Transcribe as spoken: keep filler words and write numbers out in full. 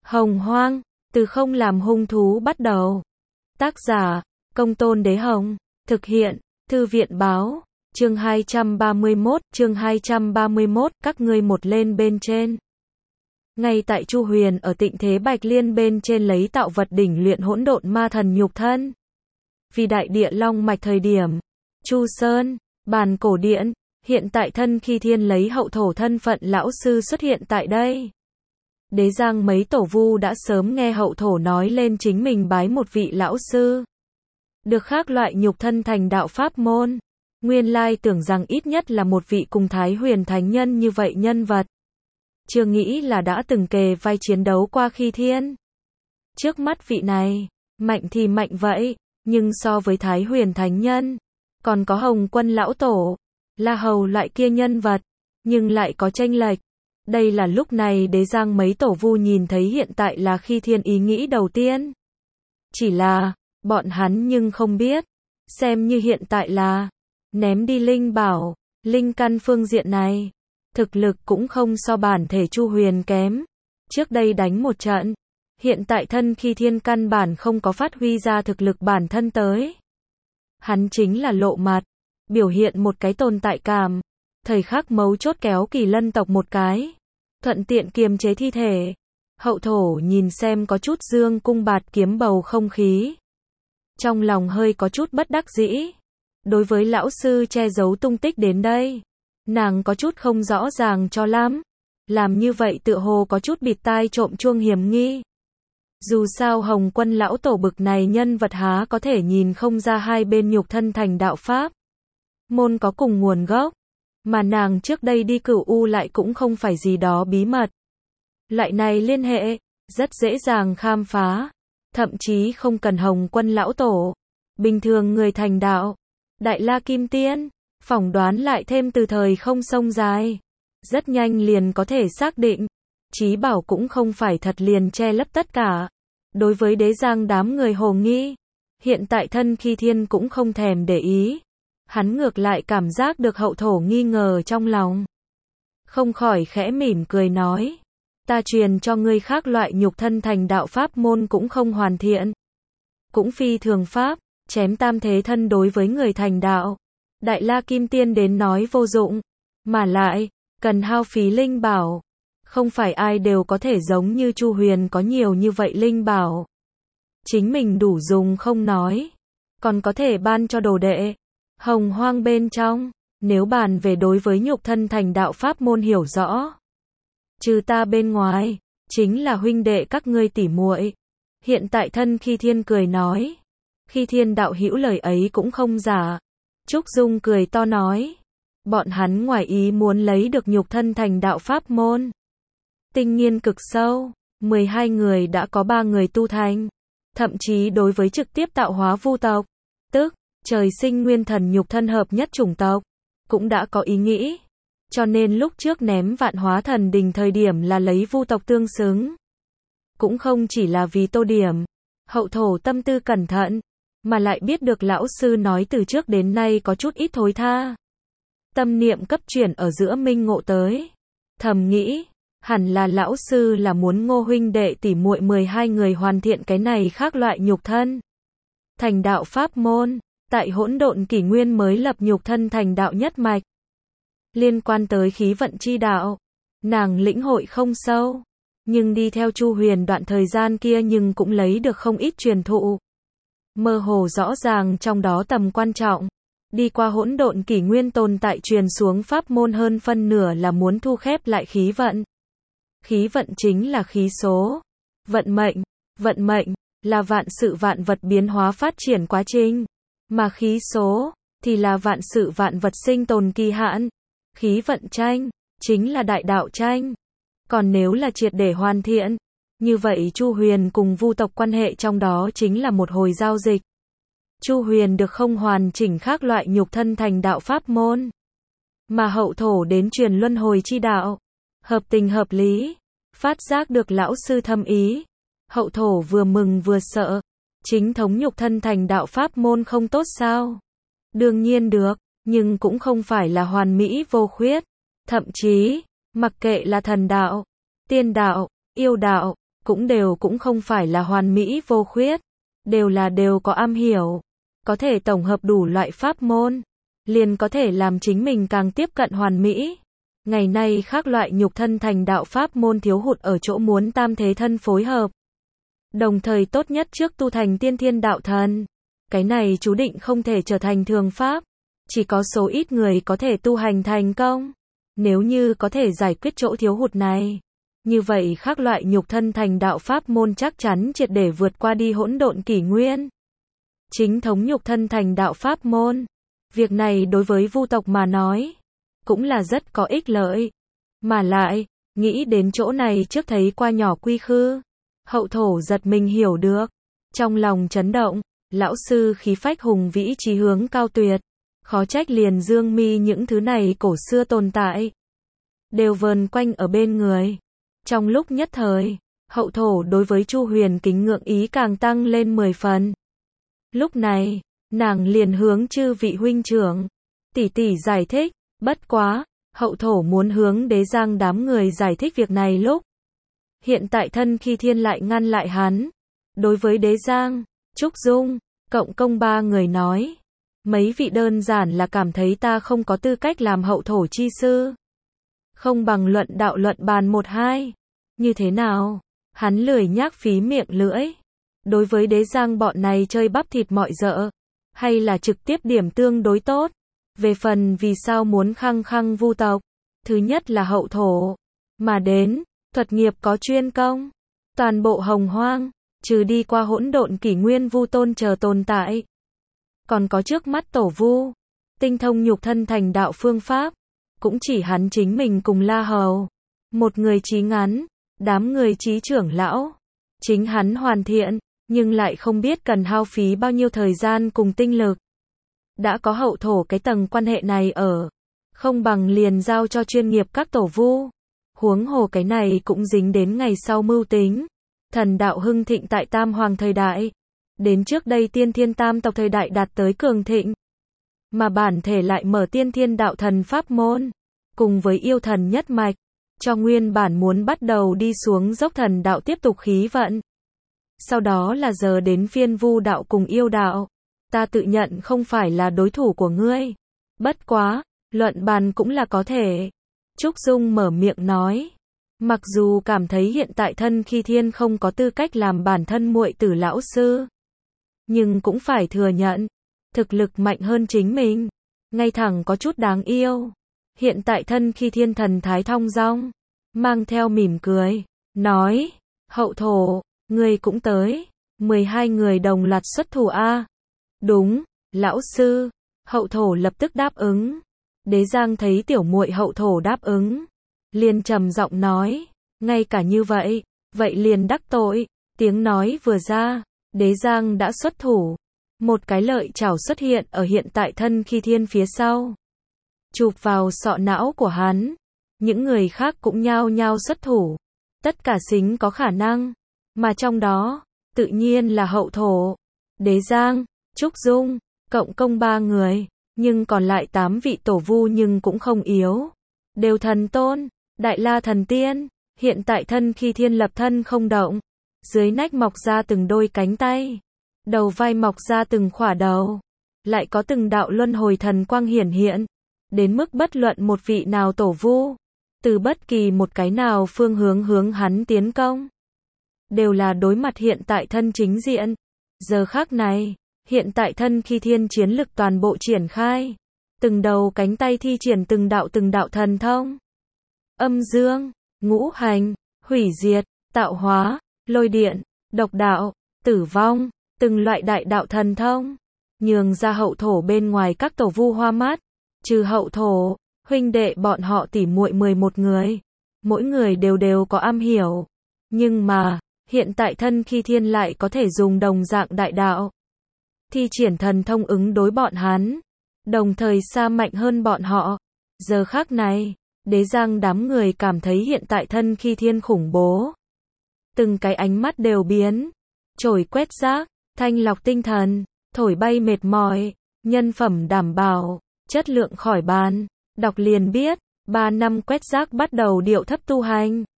Hồng Hoang, từ không làm hung thú bắt đầu. Tác giả, Công Tôn Đế Hồng. Thực hiện, Thư viện báo. Chương hai trăm ba mươi mốt, chương hai trăm ba mươi mốt, các ngươi một lên bên trên. Ngay tại Chu Huyền ở Tịnh Thế Bạch Liên bên trên lấy tạo vật đỉnh luyện hỗn độn ma thần nhục thân. Vì đại địa long mạch thời điểm, Chu Sơn, bàn cổ điện, hiện tại thân khi thiên lấy hậu thổ thân phận lão sư xuất hiện tại đây. Đế Giang mấy tổ vu đã sớm nghe hậu thổ nói lên chính mình bái một vị lão sư. Được khác loại nhục thân thành đạo pháp môn. Nguyên lai tưởng rằng ít nhất là một vị cùng Thái Huyền Thánh Nhân như vậy nhân vật. Chưa nghĩ là đã từng kề vai chiến đấu qua khi thiên. Trước mắt vị này, mạnh thì mạnh vậy, nhưng so với Thái Huyền Thánh Nhân, còn có Hồng Quân Lão Tổ, La Hầu loại kia nhân vật, nhưng lại có chênh lệch. Đây là lúc này Đế Giang mấy tổ vu nhìn thấy hiện tại là khi thiên ý nghĩ đầu tiên. Chỉ là, bọn hắn nhưng không biết, xem như hiện tại là, ném đi linh bảo, linh căn phương diện này, thực lực cũng không so bản thể Chu Huyền kém. Trước đây đánh một trận, hiện tại thân khi thiên căn bản không có phát huy ra thực lực bản thân tới. Hắn chính là lộ mặt, biểu hiện một cái tồn tại cảm, thời khắc mấu chốt kéo Kỳ Lân tộc một cái, thuận tiện kiềm chế thi thể. Hậu thổ nhìn xem có chút dương cung bạt kiếm bầu không khí, trong lòng hơi có chút bất đắc dĩ. Đối với lão sư che giấu tung tích đến đây, nàng có chút không rõ ràng cho lắm. Làm như vậy tựa hồ có chút bịt tai trộm chuông hiểm nghi. Dù sao Hồng Quân Lão Tổ bực này nhân vật há có thể nhìn không ra hai bên nhục thân thành đạo pháp môn có cùng nguồn gốc, mà nàng trước đây đi Cửu U lại cũng không phải gì đó bí mật. Loại này liên hệ, rất dễ dàng khám phá, thậm chí không cần Hồng Quân Lão Tổ. Bình thường người thành đạo, Đại La Kim Tiên, phỏng đoán lại thêm từ thời không sông dài, rất nhanh liền có thể xác định. Chí bảo cũng không phải thật liền che lấp tất cả. Đối với Đế Giang đám người hồ nghi, hiện tại thân khi thiên cũng không thèm để ý. Hắn ngược lại cảm giác được hậu thổ nghi ngờ trong lòng. Không khỏi khẽ mỉm cười nói, ta truyền cho ngươi khác loại nhục thân thành đạo pháp môn cũng không hoàn thiện, cũng phi thường pháp, chém tam thế thân đối với người thành đạo, Đại La Kim Tiên đến nói vô dụng, mà lại, cần hao phí linh bảo. Không phải ai đều có thể giống như Chu Huyền có nhiều như vậy linh bảo. Chính mình đủ dùng không nói, còn có thể ban cho đồ đệ. Hồng Hoang bên trong, nếu bàn về đối với nhục thân thành đạo pháp môn hiểu rõ, trừ ta bên ngoài, chính là huynh đệ các ngươi tỉ muội. Hiện tại thân khi thiên cười nói, khi thiên đạo hữu lời ấy cũng không giả. Trúc Dung cười to nói, bọn hắn ngoài ý muốn lấy được nhục thân thành đạo pháp môn. Tinh nghiên cực sâu, mười hai người đã có ba người tu thành, thậm chí đối với trực tiếp tạo hóa vu tộc, tức trời sinh nguyên thần nhục thân hợp nhất chủng tộc, cũng đã có ý nghĩ. Cho nên lúc trước ném Vạn Hóa Thần Đình thời điểm là lấy vu tộc tương xứng. Cũng không chỉ là vì tô điểm, hậu thổ tâm tư cẩn thận, mà lại biết được lão sư nói từ trước đến nay có chút ít thối tha. Tâm niệm cấp chuyển ở giữa minh ngộ tới, thầm nghĩ, hẳn là lão sư là muốn Ngô huynh đệ tỉ muội mười hai người hoàn thiện cái này khác loại nhục thân thành đạo pháp môn, tại hỗn độn kỷ nguyên mới lập nhục thân thành đạo nhất mạch. Liên quan tới khí vận chi đạo, nàng lĩnh hội không sâu, nhưng đi theo Chu Huyền đoạn thời gian kia nhưng cũng lấy được không ít truyền thụ. Mơ hồ rõ ràng trong đó tầm quan trọng. Đi qua hỗn độn kỷ nguyên tồn tại truyền xuống pháp môn hơn phân nửa là muốn thu khép lại khí vận. Khí vận chính là khí số, vận mệnh, vận mệnh là vạn sự vạn vật biến hóa phát triển quá trình, mà khí số thì là vạn sự vạn vật sinh tồn kỳ hạn. Khí vận tranh chính là đại đạo tranh. Còn nếu là triệt để hoàn thiện, như vậy Chu Huyền cùng vu tộc quan hệ trong đó chính là một hồi giao dịch. Chu Huyền được không hoàn chỉnh khác loại nhục thân thành đạo pháp môn, mà hậu thổ đến truyền luân hồi chi đạo, hợp tình hợp lý, phát giác được lão sư thâm ý. Hậu thổ vừa mừng vừa sợ, chính thống nhục thân thành đạo pháp môn không tốt sao? Đương nhiên được, nhưng cũng không phải là hoàn mỹ vô khuyết. Thậm chí, mặc kệ là thần đạo, tiên đạo, yêu đạo, cũng đều cũng không phải là hoàn mỹ vô khuyết, đều là đều có am hiểu, có thể tổng hợp đủ loại pháp môn, liền có thể làm chính mình càng tiếp cận hoàn mỹ. Ngày nay khác loại nhục thân thành đạo pháp môn thiếu hụt ở chỗ muốn tam thế thân phối hợp. Đồng thời tốt nhất trước tu thành tiên thiên đạo thần. Cái này chú định không thể trở thành thường pháp. Chỉ có số ít người có thể tu hành thành công. Nếu như có thể giải quyết chỗ thiếu hụt này, như vậy khác loại nhục thân thành đạo pháp môn chắc chắn triệt để vượt qua đi hỗn độn kỷ nguyên. Chính thống nhục thân thành đạo pháp môn. Việc này đối với Vu tộc mà nói, cũng là rất có ích lợi. Mà lại, nghĩ đến chỗ này trước thấy qua nhỏ quy khư. Hậu thổ giật mình hiểu được. Trong lòng chấn động, lão sư khí phách hùng vĩ chí hướng cao tuyệt. Khó trách liền dương mi những thứ này cổ xưa tồn tại. Đều vờn quanh ở bên người. Trong lúc nhất thời, hậu thổ đối với Chu Huyền kính ngưỡng ý càng tăng lên mười phần. Lúc này, nàng liền hướng chư vị huynh trưởng, tỷ tỷ giải thích, bất quá, hậu thổ muốn hướng Đế Giang đám người giải thích việc này lúc. Hiện tại thân khi thiên lại ngăn lại hắn. Đối với Đế Giang, Trúc Dung, Cộng Công ba người nói. Mấy vị đơn giản là cảm thấy ta không có tư cách làm hậu thổ chi sư. Không bằng luận đạo luận bàn một hai. Như thế nào? Hắn lười nhác phí miệng lưỡi. Đối với Đế Giang bọn này chơi bắp thịt mọi dợ. Hay là trực tiếp điểm tương đối tốt. Về phần vì sao muốn khăng khăng Vu tộc. Thứ nhất là hậu thổ. Mà đến, thuật nghiệp có chuyên công. Toàn bộ hồng hoang, trừ đi qua hỗn độn kỷ nguyên Vu tôn chờ tồn tại. Còn có trước mắt tổ Vu. Tinh thông nhục thân thành đạo phương pháp. Cũng chỉ hắn chính mình cùng La Hầu. Một người trí ngắn, đám người trí trưởng lão. Chính hắn hoàn thiện, nhưng lại không biết cần hao phí bao nhiêu thời gian cùng tinh lực. Đã có hậu thổ cái tầng quan hệ này ở. Không bằng liền giao cho chuyên nghiệp các tổ Vu. Huống hồ cái này cũng dính đến ngày sau mưu tính. Thần đạo hưng thịnh tại Tam Hoàng thời đại. Đến trước đây tiên thiên tam tộc thời đại đạt tới cường thịnh. Mà bản thể lại mở tiên thiên đạo thần pháp môn. Cùng với yêu thần nhất mạch. Cho nguyên bản muốn bắt đầu đi xuống dốc thần đạo tiếp tục khí vận. Sau đó là giờ đến phiên Vu đạo cùng yêu đạo. Ta tự nhận không phải là đối thủ của ngươi. Bất quá, luận bàn cũng là có thể. Trúc Dung mở miệng nói. Mặc dù cảm thấy hiện tại thân khi thiên không có tư cách làm bản thân muội tử lão sư. Nhưng cũng phải thừa nhận. Thực lực mạnh hơn chính mình. Ngay thẳng có chút đáng yêu. Hiện tại thân khi thiên thần thái thong dong. Mang theo mỉm cười. Nói. Hậu thổ. Người cũng tới. mười hai người đồng loạt xuất thủ a. Đúng. Lão sư. Hậu thổ lập tức đáp ứng. Đế Giang thấy tiểu muội hậu thổ đáp ứng. Liền trầm giọng nói. Ngay cả như vậy. Vậy liền đắc tội. Tiếng nói vừa ra. Đế Giang đã xuất thủ. Một cái lợi chảo xuất hiện ở hiện tại thân khi thiên phía sau. Chụp vào sọ não của hắn. Những người khác cũng nhao nhao xuất thủ. Tất cả xính có khả năng. Mà trong đó, tự nhiên là hậu thổ. Đế Giang, Trúc Dung, Cộng Công ba người. Nhưng còn lại tám vị tổ Vu nhưng cũng không yếu. Đều thần tôn, Đại La thần tiên. Hiện tại thân khi thiên lập thân không động. Dưới nách mọc ra từng đôi cánh tay. Đầu vai mọc ra từng khỏa đầu. Lại có từng đạo luân hồi thần quang hiển hiện. Đến mức bất luận một vị nào tổ Vu. Từ bất kỳ một cái nào phương hướng hướng hắn tiến công. Đều là đối mặt hiện tại thân chính diện. Giờ khác này, hiện tại thân khi thiên chiến lực toàn bộ triển khai. Từng đầu cánh tay thi triển từng đạo từng đạo thần thông. Âm dương, ngũ hành, hủy diệt, tạo hóa, lôi điện, độc đạo, tử vong, từng loại đại đạo thần thông. Nhường ra hậu thổ bên ngoài các tổ Vu hoa mắt. Trừ hậu thổ, huynh đệ bọn họ tỉ muội mười một người. Mỗi người đều đều có am hiểu. Nhưng mà, hiện tại thân khi thiên lại có thể dùng đồng dạng đại đạo. Thi triển thần thông ứng đối bọn hắn. Đồng thời xa mạnh hơn bọn họ. Giờ khác này, Đế Giang đám người cảm thấy hiện tại thân khi thiên khủng bố. Từng cái ánh mắt đều biến. Chổi quét rác, thanh lọc tinh thần, thổi bay mệt mỏi, nhân phẩm đảm bảo, chất lượng khỏi bàn. Đọc liền biết, ba năm quét rác bắt đầu điệu thấp tu hành.